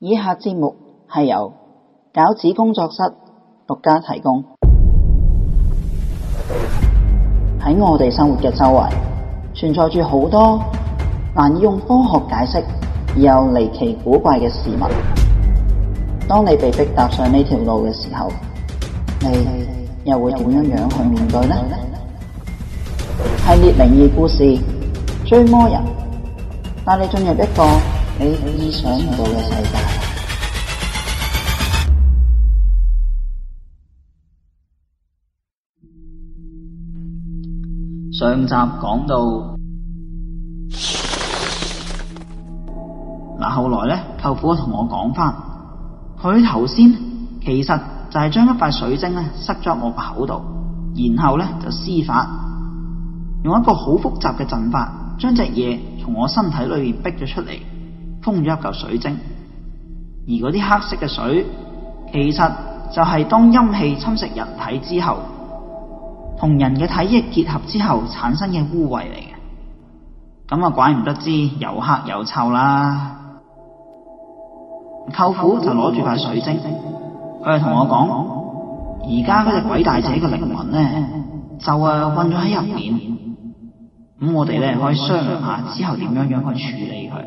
以下節目係由餃子工作室獨家提供。喺我哋生活嘅周圍，存在住好多難以用科學解釋而又離奇古怪嘅事物。當你被迫踏上呢條路嘅時候，你又會點樣去面對呢？系列靈異故事追魔人，帶你進入一個你意想唔到嘅世界。上集講到後來咧，舅父同我講翻，佢頭先其實就係將一塊水晶咧塞咗我個口度，然後咧就施法，用一個好複雜嘅陣法，將隻嘢從我身體裏面逼咗出嚟，封咗一嚿水晶。而嗰啲黑色嘅水，其實就係當陰氣侵蝕人體之後，同人嘅體液結合之後產生嘅污穢嚟嘅。咁啊，怪唔得知又黑又臭啦。舅父就攞住塊水晶，佢就同我講，而家嗰隻鬼大姐嘅靈魂咧，就困咗喺入面。咁我哋咧可以商量下之後點樣去處理佢。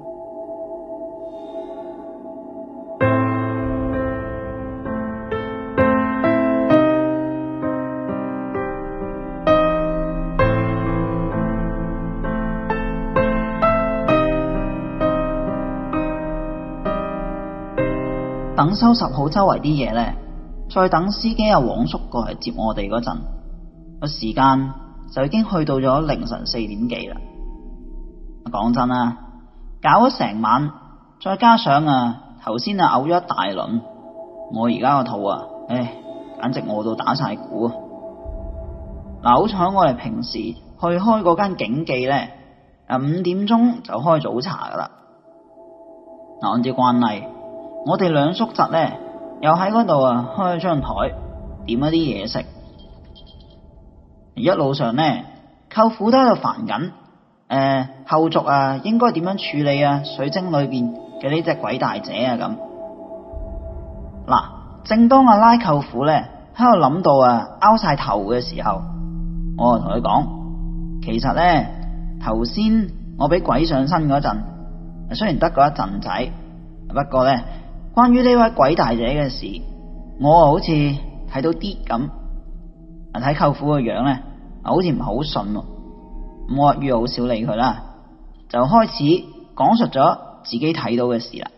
等收拾好周圍啲嘢咧，再等司機阿黃叔過嚟接我哋嗰陣，個時間就已經去到咗凌晨4點幾啦。講真啦，搞咗成晚，再加上頭先嘔咗一大輪，我而家個肚簡直餓到打晒鼓啊！好彩我哋平時去開嗰間景記咧，5點鐘就開早茶噶啦。按照慣例，我哋兩叔侄咧又喺嗰度開咗張台，點一啲嘢食。一路上咧，舅父都喺度煩緊，後續應該點樣處理水晶裏邊嘅呢隻鬼大姐咁。嗱，正當拉舅父咧喺度諗到拗晒頭嘅時候，我就同佢講，其實咧頭先我俾鬼上身嗰陣，雖然得嗰一陣仔，不過咧關於呢位鬼大姐嘅事，我好似睇到啲咁。睇舅父個樣咧，好似唔係好順喎。咁我於好少理佢啦，就開始講述咗自己睇到嘅事啦。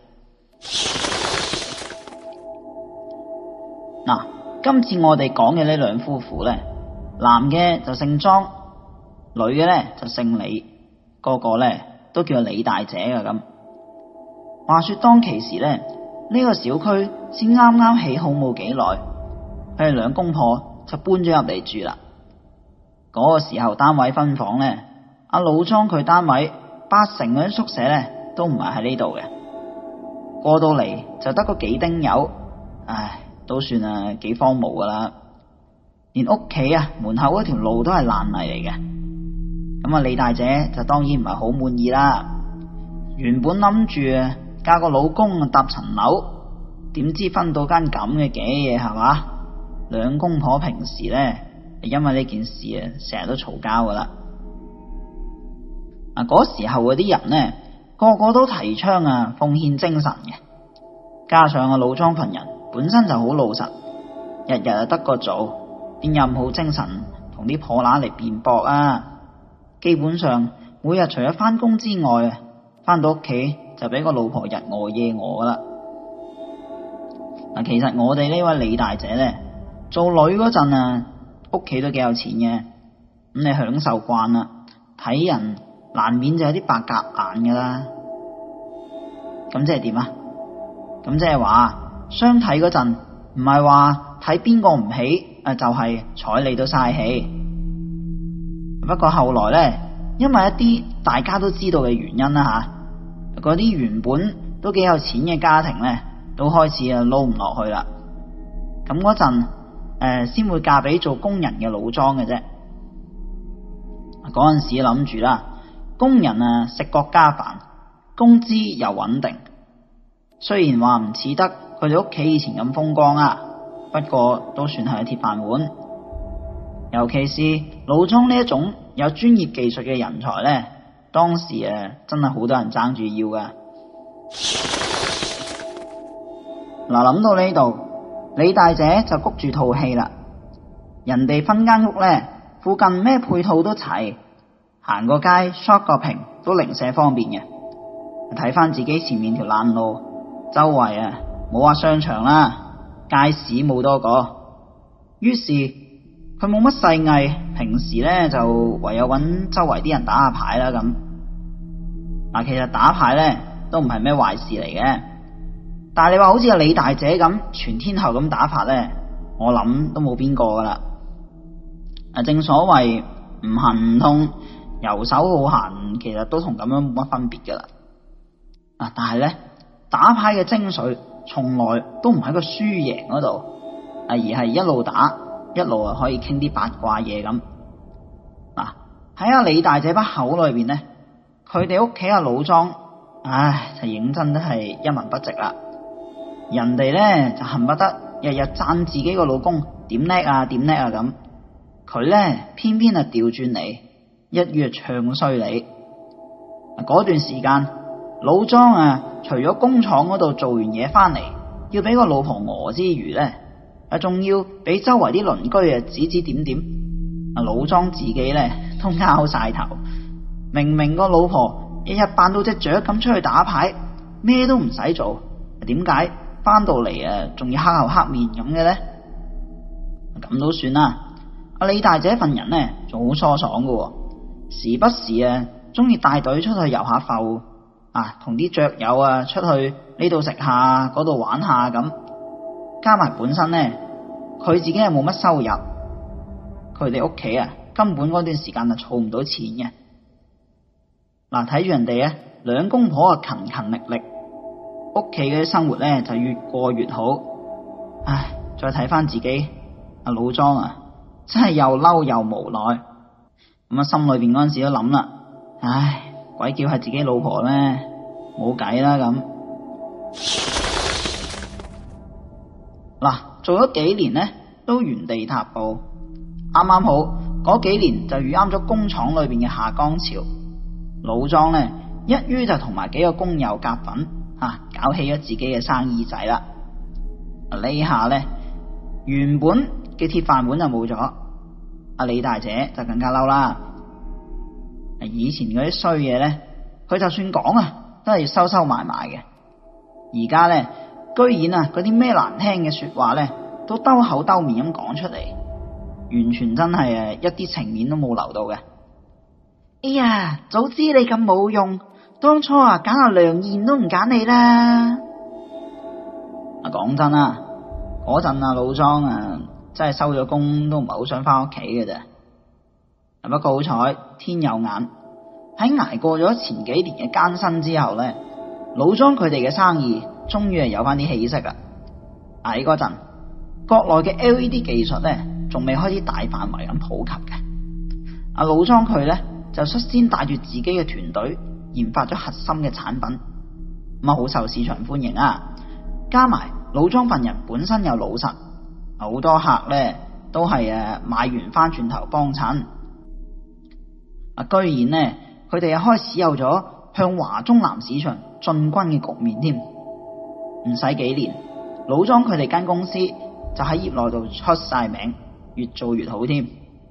嗱，今次我哋講嘅呢兩夫婦咧，男嘅就姓莊，女嘅咧就姓李，個個咧都叫李大姐㗎咁。話說當其時咧，呢個小區先啱啱起好冇幾耐，佢哋兩公婆就搬咗入嚟住啦。嗰個時候單位分房咧，阿老莊佢單位8成嗰啲宿舍咧都唔係喺呢度嘅，過到嚟就得個幾丁友，都算幾荒蕪噶啦。連屋企門口嗰條路都係爛泥嚟嘅。咁李大姐就當然唔係好滿意啦，原本諗住嫁個老公搭層樓，點知分到間咁嘅嘢係嘛？兩公婆平時咧因為呢件事成日都嘈交噶啦。嗰時候嗰啲人咧個個都提倡奉獻精神嘅，加上老莊群人本身就好老實，日日得個做，邊有咁好精神同啲破乸嚟辯駁啊？基本上每日除咗翻工之外，翻到屋企就俾個老婆日餓夜餓噶啦。其實我哋呢位李大姐咧做女嗰陣屋企都幾有錢嘅，咁你享受慣啦，睇人難免就有啲白鴿眼噶啦。咁即係點啊？咁即係話相睇嗰陣唔係話睇邊個唔起，就係睬你都嘥氣。不過後來咧，因為一啲大家都知道嘅原因啦嗰啲原本都幾有錢嘅家庭咧，都開始撈唔落去啦。咁嗰陣先會嫁俾做工人嘅老莊嘅啫。嗰陣時諗住啦，工人食國家飯，工資又穩定， 雖然話唔似得佢哋屋企以前咁風光啊，不過都算係鐵飯碗。尤其是老莊呢一種有專業技術嘅人才呢，當時真係好多人爭住要噶。嗱，諗到呢度，李大姐就谷住套氣啦。人哋分間屋呢，附近咩配套都齊，行個街 shop 個屏都零舍方便嘅。睇翻自己前面條爛路，周圍冇話商場啦，街市冇多個。於是佢冇乜細藝，平時呢就唯有揾周圍啲人打下牌啦咁。嗱，其實打牌呢都唔係咩壞事嚟嘅，但係你話好似阿李大姐咁全天候咁打法呢，我諗都冇邊個噶啦。正所謂唔行唔通，游手好閒，其實都同咁樣冇乜分別噶啦。但係呢，打牌嘅精髓從來都唔喺個輸贏嗰度，而係一路打一路可以傾啲八卦嘢咁。嗱，喺阿李大姐把口裏邊呢，佢哋屋企阿老莊，就認真都係一文不值啦。人哋呢就恨不得日日讚自己個老公點叻啊點叻啊咁，佢呢偏偏調轉嚟，一於唱衰你。嗰段時間，老莊除咗工廠嗰度做完嘢翻嚟，要俾個老婆餓之餘呢，仲要俾周圍啲鄰居指指點點。老莊自己呢都拗晒頭，明明個老婆日日扮到隻雀咁出去打牌，咩都唔使做，點解翻到嚟仲要黑口黑面咁嘅呢？咁都算啦。阿李大姐份人呢仲好疏爽嘅，時不時中意帶隊出去遊下埠，同啲雀友出去呢度食下嗰度玩下咁。加埋本身呢，佢自己係冇乜收入，佢哋屋企根本嗰段時間儲唔到錢嘅。睇住人哋兩公婆勤勤力力，屋企嘅生活呢就越過越好。再睇翻自己阿老莊真係又嬲又無奈。咁心裏邊嗰陣時都諗啦，鬼叫係自己老婆咩？冇計啦咁。做咗幾年呢都原地踏步，啱啱好嗰幾年就遇啱咗工廠裏邊嘅下崗潮。老莊呢一於就同埋幾個工友夾份搞起咗自己嘅生意仔啦。呢下呢原本嘅鐵飯碗就冇咗，阿李大姐就更加嬲啦。以前嗰啲衰嘢呢，佢就算講都係要收收埋埋嘅。而家呢居然嗰啲咩難聽嘅說話呢都兜口兜面咁講出嚟，完全真係一啲情面都冇留到嘅。哎呀，早知你咁冇用，當初揀阿梁燕都唔揀你啦。講真啦，嗰陣老莊真係收咗工都唔係好想翻屋企嘅啫。不過好彩天有眼，喺捱過咗前幾年嘅艱辛之後呢，老莊佢哋嘅生意終於係有翻啲起色啦。喺嗰陣，國內嘅 LED 技術呢仲未開始大範圍咁普及嘅。阿老莊佢呢就率先帶住自己嘅團隊研發咗核心嘅產品，咁好受市場歡迎啊！加埋老莊份人本身又老實，好多客呢都係買完翻轉頭幫襯。居然呢佢哋又開始有咗向華中南市場進軍嘅局面添。唔使幾年，老莊佢哋間公司就喺業內度出晒名，越做越好添。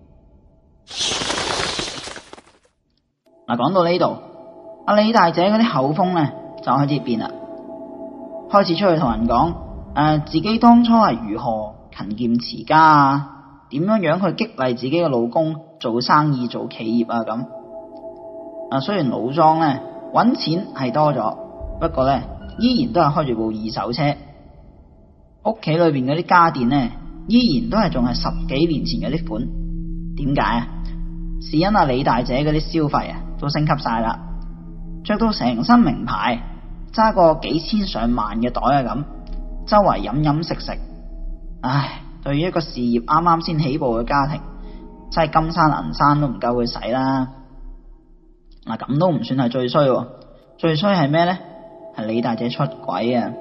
講到呢度，阿李大姐嗰啲口風呢就開始變啦，開始出去同人講自己當初係如何勤儉持家點樣樣去激勵自己嘅老公做生意做企業咁。雖然老莊呢搵錢係多咗，不過呢依然都係開住部二手車，屋企裏邊嗰啲家電呢依然都係仲係10幾年前嗰啲款。點解是因阿李大姐嗰啲消費都升級晒啦，着到成身名牌，揸個幾千上萬嘅袋咁，周圍飲飲食食。對於一個事業啱啱先起步嘅家庭，真係金山銀山都唔夠佢使啦。咁都唔算係最衰，最衰係咩呢？ 係李大姐出軌啊！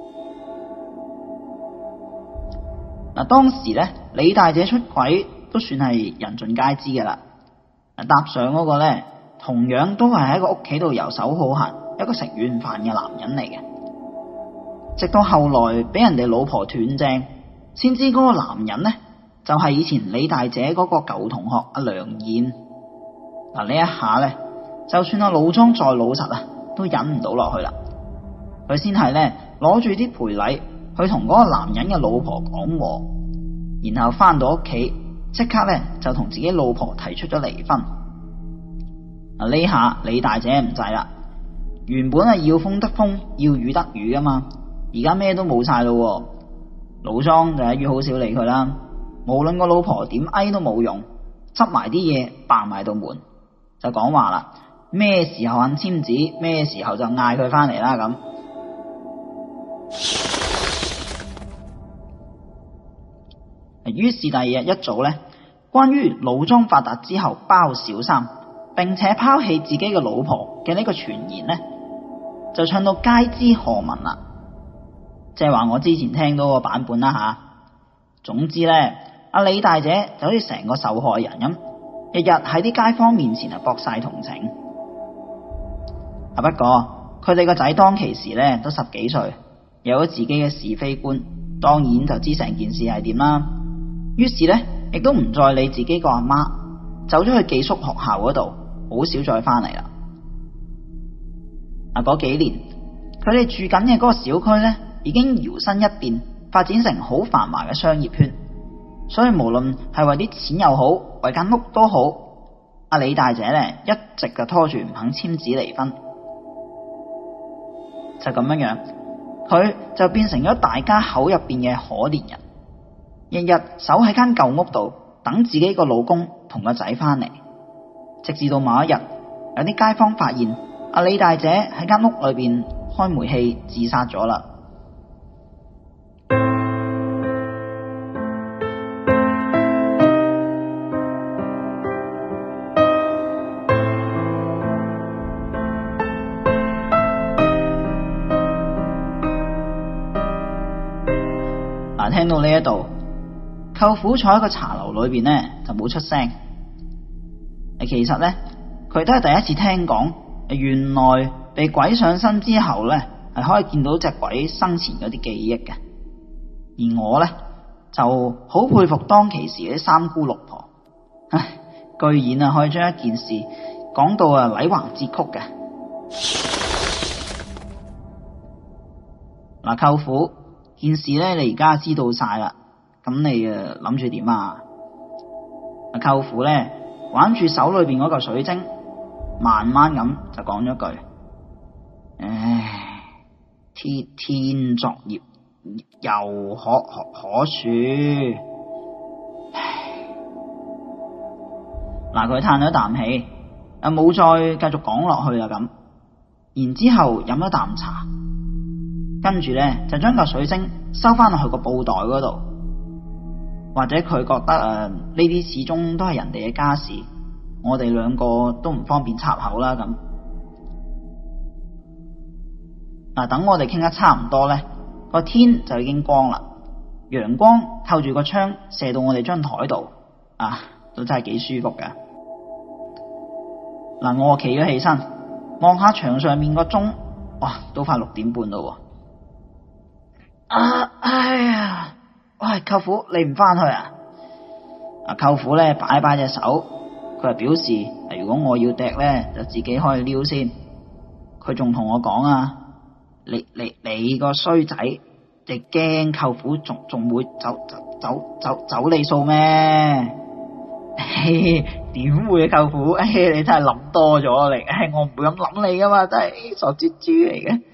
當時咧，李大姐出軌都算係人盡皆知嘅啦。搭上嗰個咧，同樣都係喺個屋企度遊手好閒，一個食軟飯嘅男人嚟嘅。直到後來俾人哋老婆斷正，先知嗰個男人呢，就係以前李大姐嗰個舊同學阿梁燕。呢一下呢，就算阿老莊再老實啊，都忍唔到落去啦。佢先係呢，攞住啲賠禮去同嗰個男人嘅老婆講和，然後翻到屋企即刻呢，就同自己老婆提出咗離婚。呢下李大姐唔制啦，原本係要風得風，要雨得雨噶嘛，而家咩都冇晒咯。老莊就一於好少理佢啦，無論個老婆點哀都冇用，執埋啲嘢扮埋道門，就講話啦，咩時候肯簽字，咩時候就嗌佢翻嚟啦咁。於是第二日一早呢，關於老莊發達之後包小三，並且拋棄自己嘅老婆嘅呢個傳言呢，就唱到街知巷聞啦。即係話我之前聽到個版本啦吓。總之呢，阿李大姐就好似成個受害人咁，日日喺啲街坊面前博晒同情。不過佢哋個仔當其時呢都10幾歲，有咗自己嘅是非觀，當然就知成件事係點啦。於是呢，亦都唔再理自己個阿媽，走咗去寄宿學校嗰度，好少再翻嚟啦。嗰幾年佢哋住緊嘅嗰個小區呢，已經搖身一變，發展成好繁華嘅商業圈。所以無論係為啲錢又好，為間屋都好，阿李大姐呢一直就拖住唔肯簽紙離婚。就咁樣，佢就變成咗大家口入邊嘅可憐人，日日守喺間舊屋度等自己個老公同個仔翻嚟。直至到某一日，有啲街坊發現阿李大姐喺間屋裏邊開煤氣自殺咗啦。聽到呢一度，舅父坐喺個茶樓裏邊呢，就冇出聲。其實呢，佢都係第一次聽講，原來被鬼上身之後呢，係可以見到隻鬼生前嗰啲記憶嘅。而我呢，就好佩服當其時啲三姑六婆，居然可以將一件事講到禮橫節曲嘅。舅父，件事呢，你而家知道晒啦，咁你諗住點啊？舅父呢，玩住手裏邊嗰嚿水晶，慢慢咁就講咗句：唉，天作孽，又可恕。佢嘆咗啖氣，冇再繼續講落去啦咁。然之後飲咗啖茶。跟住呢，就將嚿水晶收翻落去個布袋嗰度，或者佢覺得呢啲始終都係人哋嘅家事，我哋兩個都唔方便插口啦咁。等我哋傾得差唔多呢，個天就已經光啦，陽光透住個窗射到我哋張台度，都真係幾舒服嘅。我企咗起身，望下牆上面個鐘，哇，都快6點半咯。哎呀，喂，舅父，你唔翻去啊？舅父呢擺擺隻手，佢係表示如果我要趯呢，就自己可以撩先。佢仲同我講你個衰仔，你驚舅父仲會走你數咩？點會舅父？你真係諗多咗你，我唔會咁諗你噶嘛，真係傻豬豬嚟嘅。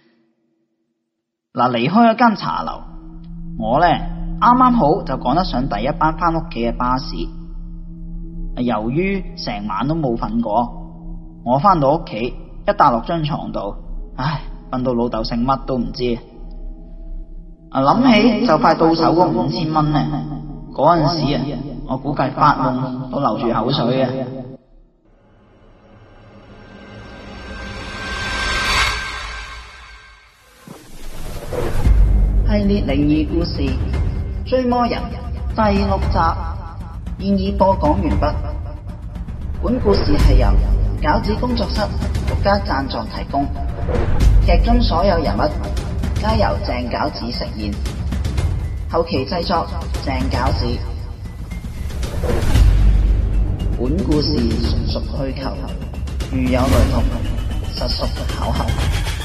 離開咗間茶樓，我呢啱啱好就趕得上第一班翻屋企嘅巴士。由於成晚都冇瞓過，我翻到屋企一笪落張床度，瞓到老豆姓乜都唔知。諗起就快到手嗰5000蚊呢，嗰陣時我估計發夢都流住口水啊！ 系列靈異故事《追魔人》第6集現已播講完畢。本故事係由餃子工作室獨家贊助提供，劇中所有人物皆由鄭餃子飾演，後期製作鄭餃子。本故事純屬虛構，如有雷同，實屬巧合。